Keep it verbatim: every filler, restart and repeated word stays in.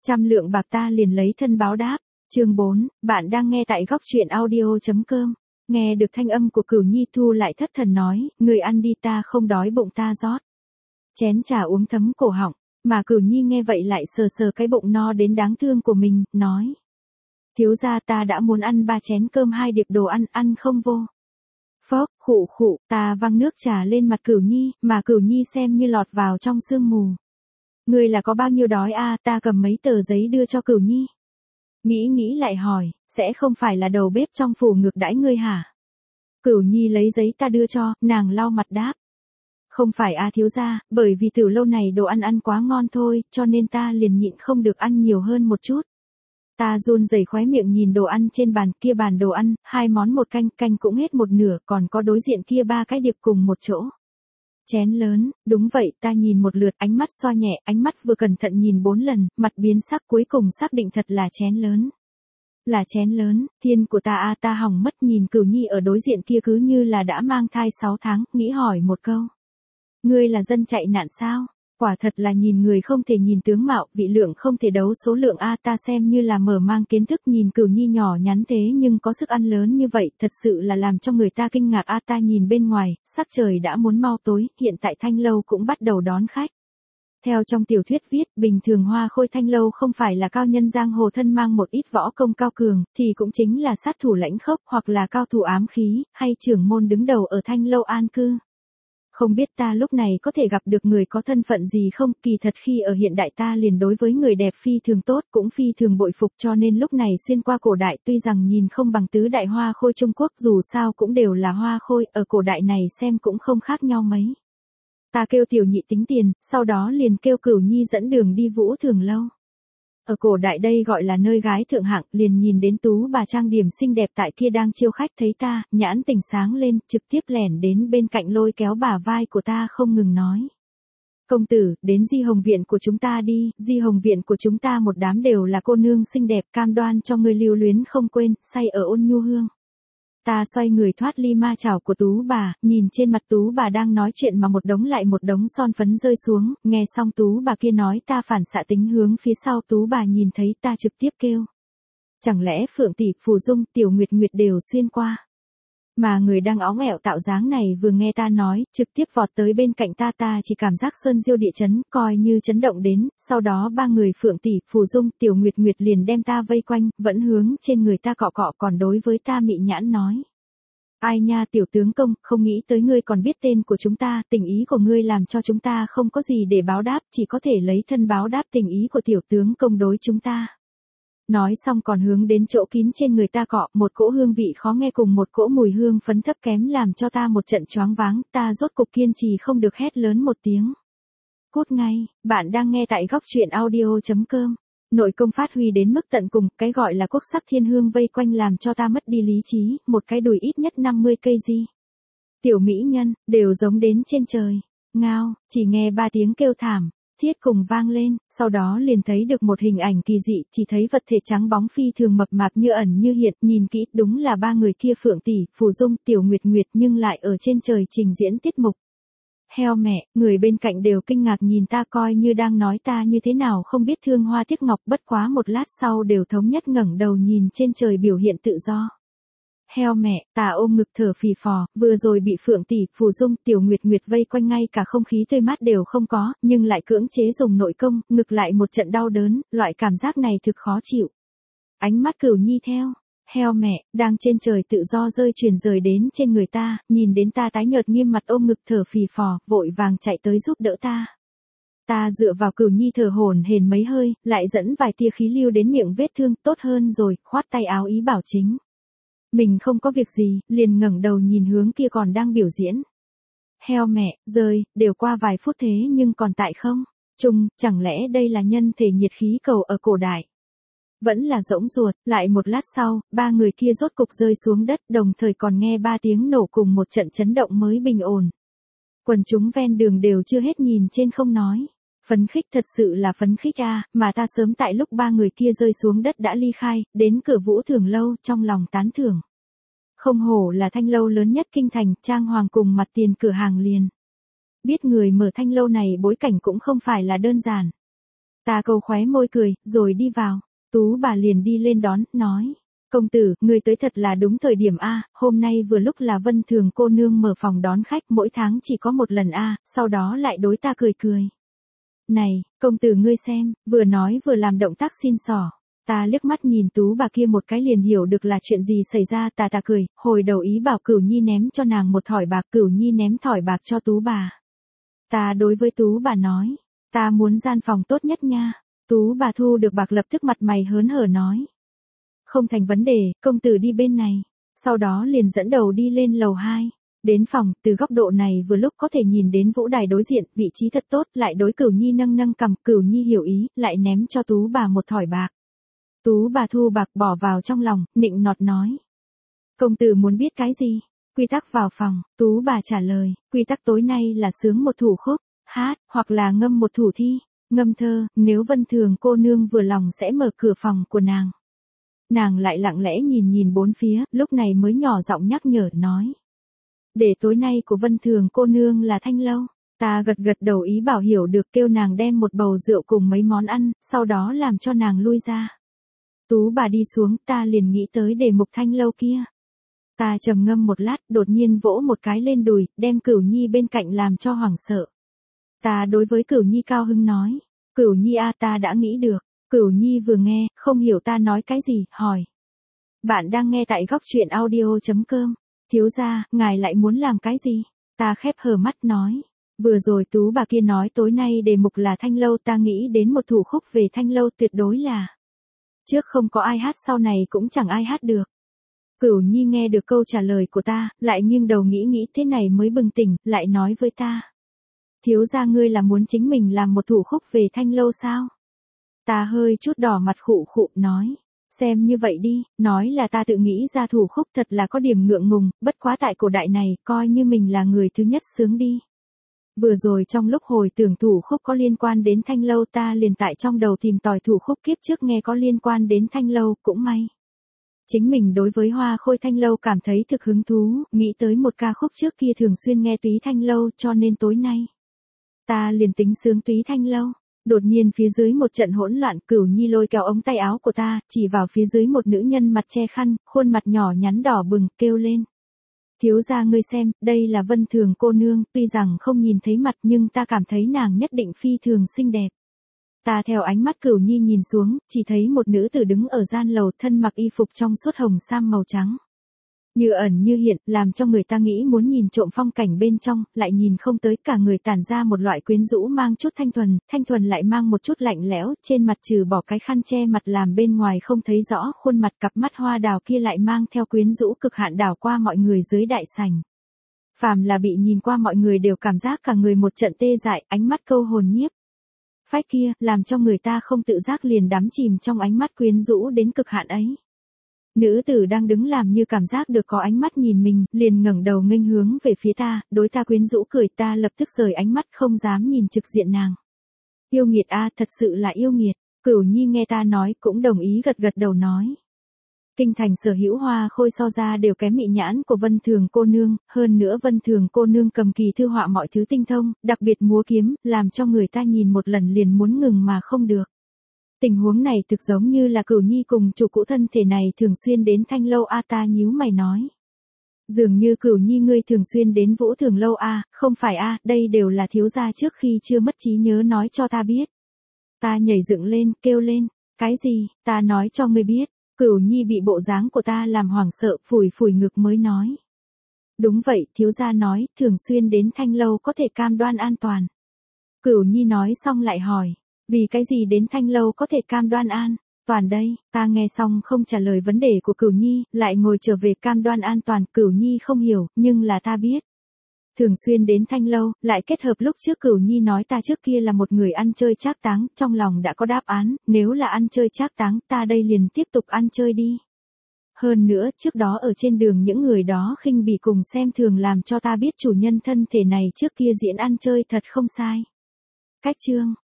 Trăm lượng bạc ta liền lấy thân báo đáp. Chương bốn, bạn đang nghe tại góc truyện audio.com. Nghe được thanh âm của Cửu Nhi Thu lại thất thần nói, người ăn đi ta không đói bụng ta rót. Chén trà uống thấm cổ họng, mà Cửu Nhi nghe vậy lại sờ sờ cái bụng no đến đáng thương của mình, nói. Thiếu gia ta đã muốn ăn ba chén cơm hai điệp đồ ăn, ăn không vô. Phốc, khụ khụ, ta văng nước trà lên mặt Cửu Nhi, mà Cửu Nhi xem như lọt vào trong sương mù. Ngươi là có bao nhiêu đói a? Ta cầm mấy tờ giấy đưa cho Cửu Nhi. Nghĩ nghĩ lại hỏi, sẽ không phải là đầu bếp trong phủ ngược đãi ngươi hả? Cửu Nhi lấy giấy ta đưa cho, nàng lau mặt đáp. Không phải a thiếu gia, bởi vì từ lâu này đồ ăn ăn quá ngon thôi, cho nên ta liền nhịn không được ăn nhiều hơn một chút. Ta run rẩy khóe miệng nhìn đồ ăn trên bàn, kia bàn đồ ăn, hai món một canh, canh cũng hết một nửa, còn có đối diện kia ba cái điệp cùng một chỗ. Chén lớn, đúng vậy, ta nhìn một lượt, ánh mắt xoa nhẹ, ánh mắt vừa cẩn thận nhìn bốn lần, mặt biến sắc, cuối cùng xác định thật là chén lớn. Là chén lớn, thiên của ta a à, ta hỏng mất, nhìn Cửu Nhi ở đối diện kia cứ như là đã mang thai sáu tháng, nghĩ hỏi một câu. Ngươi là dân chạy nạn sao? Quả thật là nhìn người không thể nhìn tướng mạo, vị lượng không thể đấu số lượng a à, ta xem như là mở mang kiến thức, nhìn Cửu Nhi nhỏ nhắn thế nhưng có sức ăn lớn như vậy, thật sự là làm cho người ta kinh ngạc a à, ta nhìn bên ngoài, sắc trời đã muốn mau tối, hiện tại Thanh Lâu cũng bắt đầu đón khách. Theo trong tiểu thuyết viết, bình thường Hoa Khôi Thanh Lâu không phải là cao nhân giang hồ thân mang một ít võ công cao cường, thì cũng chính là sát thủ lãnh khốc hoặc là cao thủ ám khí, hay trưởng môn đứng đầu ở Thanh Lâu an cư. Không biết ta lúc này có thể gặp được người có thân phận gì không, kỳ thật khi ở hiện đại ta liền đối với người đẹp phi thường tốt, cũng phi thường bội phục, cho nên lúc này xuyên qua cổ đại tuy rằng nhìn không bằng tứ đại Hoa Khôi Trung Quốc, dù sao cũng đều là Hoa Khôi, ở cổ đại này xem cũng không khác nhau mấy. Ta kêu tiểu nhị tính tiền, sau đó liền kêu Cửu Nhi dẫn đường đi Vũ Thường Lâu. Ở cổ đại đây gọi là nơi gái thượng hạng, liền nhìn đến tú bà trang điểm xinh đẹp tại kia đang chiêu khách, thấy ta, nhãn tỉnh sáng lên, trực tiếp lẻn đến bên cạnh lôi kéo bả vai của ta không ngừng nói. Công tử, đến Di Hồng Viện của chúng ta đi, Di Hồng Viện của chúng ta một đám đều là cô nương xinh đẹp, cam đoan cho người lưu luyến không quên, say ở ôn nhu hương. Ta xoay người thoát ly ma chảo của tú bà, nhìn trên mặt tú bà đang nói chuyện mà một đống lại một đống son phấn rơi xuống, nghe xong tú bà kia nói ta phản xạ tính hướng phía sau, tú bà nhìn thấy ta trực tiếp kêu. Chẳng lẽ Phượng tỷ, Phù Dung, Tiểu Nguyệt Nguyệt đều xuyên qua? Mà người đang óng ẻo tạo dáng này vừa nghe ta nói, trực tiếp vọt tới bên cạnh ta, ta chỉ cảm giác sơn diêu địa chấn, coi như chấn động đến, sau đó ba người Phượng tỷ, Phù Dung, Tiểu Nguyệt Nguyệt liền đem ta vây quanh, vẫn hướng trên người ta cọ cọ, còn đối với ta mị nhãn nói. Ai nha tiểu tướng công, không nghĩ tới ngươi còn biết tên của chúng ta, tình ý của ngươi làm cho chúng ta không có gì để báo đáp, chỉ có thể lấy thân báo đáp tình ý của tiểu tướng công đối chúng ta. Nói xong còn hướng đến chỗ kín trên người ta cọ, một cỗ hương vị khó nghe cùng một cỗ mùi hương phấn thấp kém làm cho ta một trận choáng váng, ta rốt cục kiên trì không được hét lớn một tiếng. Cút ngay, bạn đang nghe tại góc truyện audio.com. Nội công phát huy đến mức tận cùng, cái gọi là quốc sắc thiên hương vây quanh làm cho ta mất đi lý trí, một cái đùi ít nhất năm mươi cây di. Tiểu mỹ nhân, đều giống đến trên trời. Ngao, chỉ nghe ba tiếng kêu thảm. Thiết cùng vang lên, sau đó liền thấy được một hình ảnh kỳ dị, chỉ thấy vật thể trắng bóng phi thường mập mạp như ẩn như hiện, nhìn kỹ, đúng là ba người kia Phượng tỷ, Phù Dung, Tiểu Nguyệt Nguyệt nhưng lại ở trên trời trình diễn tiết mục. Heo mẹ, người bên cạnh đều kinh ngạc nhìn ta coi như đang nói ta như thế nào không biết thương hoa tiếc ngọc, bất quá một lát sau đều thống nhất ngẩng đầu nhìn trên trời biểu hiện tự do. Heo mẹ, ta ôm ngực thở phì phò, vừa rồi bị Phượng tỷ, Phù Dung, Tiểu Nguyệt Nguyệt vây quanh ngay cả không khí tươi mát đều không có, nhưng lại cưỡng chế dùng nội công, ngực lại một trận đau đớn, loại cảm giác này thực khó chịu. Ánh mắt Cửu Nhi theo, heo mẹ, đang trên trời tự do rơi truyền rời đến trên người ta, nhìn đến ta tái nhợt nghiêm mặt ôm ngực thở phì phò, vội vàng chạy tới giúp đỡ ta. Ta dựa vào Cửu Nhi thở hổn hển mấy hơi, lại dẫn vài tia khí lưu đến miệng vết thương, tốt hơn rồi, khoát tay áo ý bảo chính. Mình không có việc gì, liền ngẩng đầu nhìn hướng kia còn đang biểu diễn. Heo mẹ, rơi, đều qua vài phút thế nhưng còn tại không? Trung, chẳng lẽ đây là nhân thể nhiệt khí cầu ở cổ đại? Vẫn là rỗng ruột, lại một lát sau, ba người kia rốt cục rơi xuống đất, đồng thời còn nghe ba tiếng nổ cùng một trận chấn động mới bình ổn. Quần chúng ven đường đều chưa hết nhìn trên không nói. Phấn khích, thật sự là phấn khích a, à, mà ta sớm tại lúc ba người kia rơi xuống đất đã ly khai, đến cửa Vũ Thường Lâu, trong lòng tán thưởng. Không hổ là Thanh Lâu lớn nhất kinh thành, trang hoàng cùng mặt tiền cửa hàng liền. Biết người mở Thanh Lâu này bối cảnh cũng không phải là đơn giản. Ta câu khóe môi cười, rồi đi vào. Tú bà liền đi lên đón, nói. Công tử, người tới thật là đúng thời điểm a, hôm nay vừa lúc là Vân Thường cô nương mở phòng đón khách mỗi tháng chỉ có một lần a, sau đó lại đối ta cười cười. Này, công tử ngươi xem, vừa nói vừa làm động tác xin xỏ. Ta liếc mắt nhìn Tú bà kia một cái liền hiểu được là chuyện gì xảy ra, ta ta cười, hồi đầu ý bảo Cửu Nhi ném cho nàng một thỏi bạc, Cửu Nhi ném thỏi bạc cho Tú bà. Ta đối với Tú bà nói, ta muốn gian phòng tốt nhất nha. Tú bà thu được bạc lập tức mặt mày hớn hở nói. Không thành vấn đề, công tử đi bên này. Sau đó liền dẫn đầu đi lên lầu hai. Đến phòng, từ góc độ này vừa lúc có thể nhìn đến vũ đài đối diện, vị trí thật tốt, lại đối Cửu Nhi nâng nâng cầm, Cửu Nhi hiểu ý, lại ném cho Tú bà một thỏi bạc. Tú bà thu bạc bỏ vào trong lòng, nịnh nọt nói. Công tử muốn biết cái gì? Quy tắc vào phòng, Tú bà trả lời, quy tắc tối nay là sướng một thủ khúc, hát, hoặc là ngâm một thủ thi, ngâm thơ, nếu Vân Thường cô nương vừa lòng sẽ mở cửa phòng của nàng. Nàng lại lặng lẽ nhìn nhìn bốn phía, lúc này mới nhỏ giọng nhắc nhở nói. Để tối nay của Vân Thường cô nương là thanh lâu. Ta gật gật đầu ý bảo hiểu được, kêu nàng đem một bầu rượu cùng mấy món ăn, sau đó làm cho nàng lui ra. Tú bà đi xuống, ta liền nghĩ tới đề mục thanh lâu kia. Ta trầm ngâm một lát, đột nhiên vỗ một cái lên đùi, đem Cửu Nhi bên cạnh làm cho hoảng sợ. Ta đối với Cửu Nhi cao hứng nói. Cửu Nhi a, ta đã nghĩ được. Cửu Nhi vừa nghe, không hiểu ta nói cái gì, hỏi. Bạn đang nghe tại góc truyện audio chấm com. Thiếu gia, ngài lại muốn làm cái gì? Ta khép hờ mắt nói. Vừa rồi Tú bà kia nói tối nay đề mục là thanh lâu, ta nghĩ đến một thủ khúc về thanh lâu tuyệt đối là. Trước không có ai hát, sau này cũng chẳng ai hát được. Cửu Nhi nghe được câu trả lời của ta, lại nghiêng đầu nghĩ nghĩ thế này mới bừng tỉnh, lại nói với ta. Thiếu gia ngươi là muốn chính mình làm một thủ khúc về thanh lâu sao? Ta hơi chút đỏ mặt khụ khụ nói. Xem như vậy đi, nói là ta tự nghĩ ra thủ khúc thật là có điểm ngượng ngùng, bất quá tại cổ đại này, coi như mình là người thứ nhất sướng đi. Vừa rồi trong lúc hồi tưởng thủ khúc có liên quan đến thanh lâu, ta liền tại trong đầu tìm tòi thủ khúc kiếp trước nghe có liên quan đến thanh lâu, cũng may. Chính mình đối với hoa khôi thanh lâu cảm thấy thực hứng thú, nghĩ tới một ca khúc trước kia thường xuyên nghe túy thanh lâu, cho nên tối nay. Ta liền tính sướng túy thanh lâu. Đột nhiên phía dưới một trận hỗn loạn, Cửu Nhi lôi kéo ống tay áo của ta, chỉ vào phía dưới một nữ nhân mặt che khăn, khuôn mặt nhỏ nhắn đỏ bừng, kêu lên. Thiếu gia ngươi xem, đây là Vân Thường cô nương, tuy rằng không nhìn thấy mặt nhưng ta cảm thấy nàng nhất định phi thường xinh đẹp. Ta theo ánh mắt Cửu Nhi nhìn xuống, chỉ thấy một nữ tử đứng ở gian lầu, thân mặc y phục trong suốt hồng sam màu trắng. Như ẩn như hiện, làm cho người ta nghĩ muốn nhìn trộm phong cảnh bên trong, lại nhìn không tới, cả người tản ra một loại quyến rũ mang chút thanh thuần, thanh thuần lại mang một chút lạnh lẽo, trên mặt trừ bỏ cái khăn che mặt làm bên ngoài không thấy rõ khuôn mặt, cặp mắt hoa đào kia lại mang theo quyến rũ cực hạn đảo qua mọi người dưới đại sảnh. Phàm là bị nhìn qua mọi người đều cảm giác cả người một trận tê dại, ánh mắt câu hồn nhiếp. Phách kia, làm cho người ta không tự giác liền đắm chìm trong ánh mắt quyến rũ đến cực hạn ấy. Nữ tử đang đứng làm như cảm giác được có ánh mắt nhìn mình, liền ngẩng đầu nghênh hướng về phía ta, đối ta quyến rũ cười, ta lập tức rời ánh mắt không dám nhìn trực diện nàng. Yêu nghiệt a, thật sự là yêu nghiệt. Cửu Nhi nghe ta nói cũng đồng ý gật gật đầu nói. Kinh thành sở hữu hoa khôi so ra đều kém mị nhãn của Vân Thường cô nương, hơn nữa Vân Thường cô nương cầm kỳ thư họa mọi thứ tinh thông, đặc biệt múa kiếm, làm cho người ta nhìn một lần liền muốn ngừng mà không được. Tình huống này thực giống như là Cửu Nhi cùng chủ cũ thân thể này thường xuyên đến thanh lâu a, ta nhíu mày nói. Dường như Cửu Nhi ngươi thường xuyên đến Vũ Thường lâu a, không phải a, đây đều là thiếu gia trước khi chưa mất trí nhớ nói cho ta biết. Ta nhảy dựng lên, kêu lên, cái gì, ta nói cho ngươi biết. Cửu Nhi bị bộ dáng của ta làm hoảng sợ, phủi phủi ngực mới nói. Đúng vậy, thiếu gia nói, thường xuyên đến thanh lâu có thể cam đoan an toàn. Cửu Nhi nói xong lại hỏi. Vì cái gì đến thanh lâu có thể cam đoan an toàn đây? Ta nghe xong không trả lời vấn đề của Cửu Nhi, lại ngồi trở về cam đoan an toàn. Cửu Nhi không hiểu, nhưng là ta biết. Thường xuyên đến thanh lâu, lại kết hợp lúc trước Cửu Nhi nói ta trước kia là một người ăn chơi trác táng, trong lòng đã có đáp án, nếu là ăn chơi trác táng, ta đây liền tiếp tục ăn chơi đi. Hơn nữa, trước đó ở trên đường những người đó khinh bỉ cùng xem thường làm cho ta biết chủ nhân thân thể này trước kia diễn ăn chơi thật không sai. Cách chương